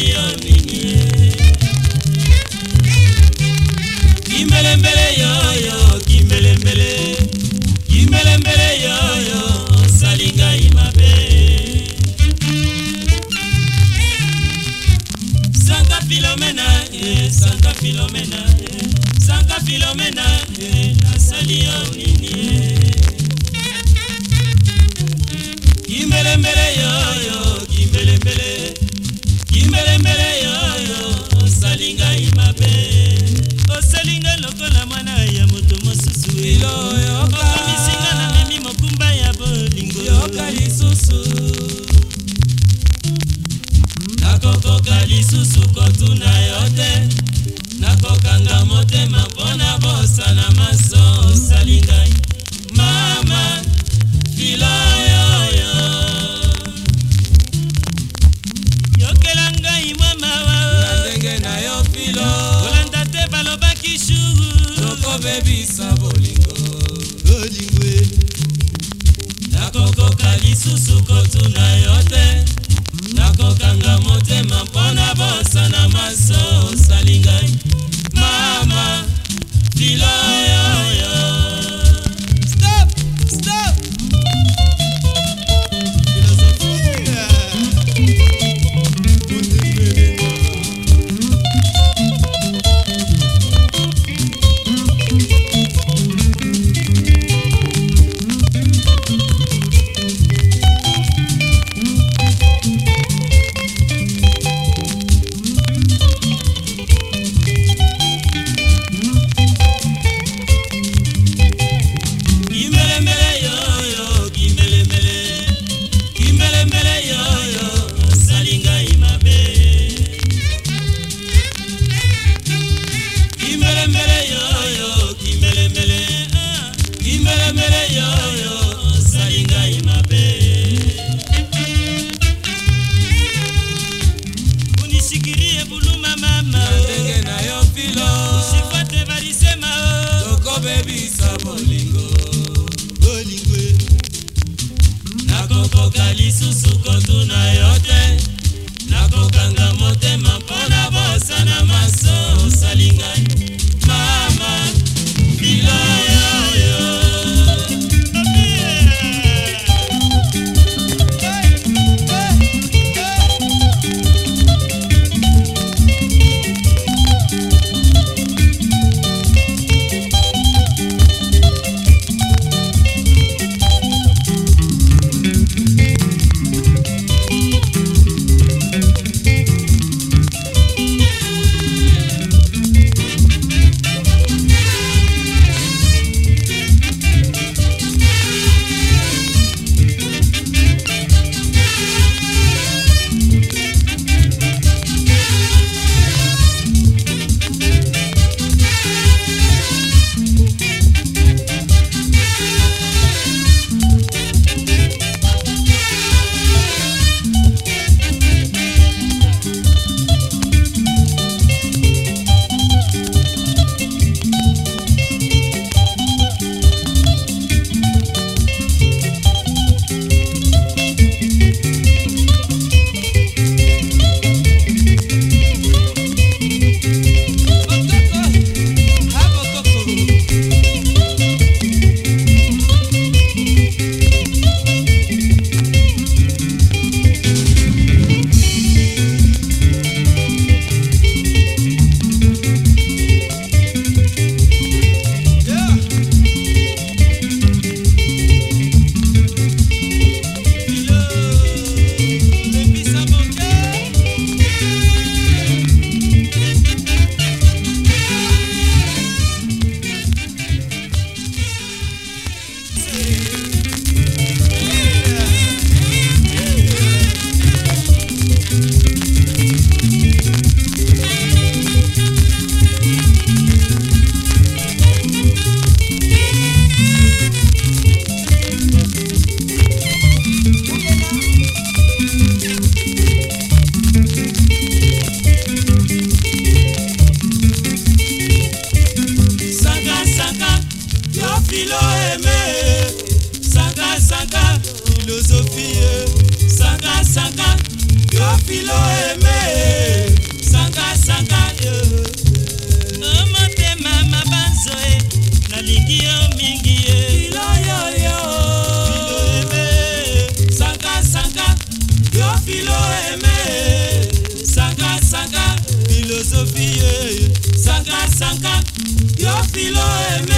salio nini Kimbelembele yoyo kimbelembele Kimbelembele yoyo salinga imabe Sanka Filomena Sanka Filomena Sanka Filomena salio nini Kimbelembele yoyo kimbelembele Kimbelembele yoyo salinga imabe Osalinga lokola mwana ya moto mosusu Yoka misinga na memi mokumba ya bolingo Yoka lisusu Nakokoka lisusu kotuna yote Nakokanga motema pona bosa na maso Salinga mama filo yoyo Yokelanga imwa mawa Nandenge na yo filo Olanda te baloba kishuru Toko baby sa bolingo Bolingwe Nakokoka lisusu kotuna yote Nakokanga motema pona bosa na maso Salinga mama filo yoyo Stop! Stop! Unishikirie buluma mama Ndenge na yo filo Usifate valisema Toko baby sa bolingo Bolingwe Nakokoka lisusu kotuna yote Nakokanga motema pona bosa na maso Salinga mama filo yoyo Teofilo aimé, Sanka Sanka yo. Motema mabanzo nalingi yo mingi Filo yo yo. Filo aimé, Sanka Sanka. Teofilo aimé, Sanka Sanka. Philosophie, Sanka Sanka. Teofilo aimé.